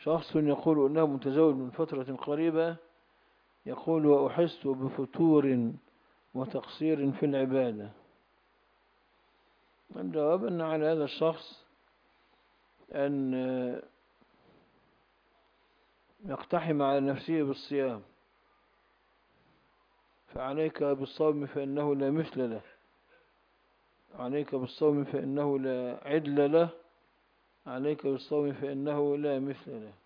شخص يقول أنه متزوج من فترة قريبة، يقول وأحس بفتور وتقصير في العبادة. الجواب أن على هذا الشخص أن يقتحم على نفسه بالصيام، فعليك بالصوم فإنه لا مثل له، عليك بالصوم فإنه لا عدل له، عليك بالصوم فإنه لا مثل له.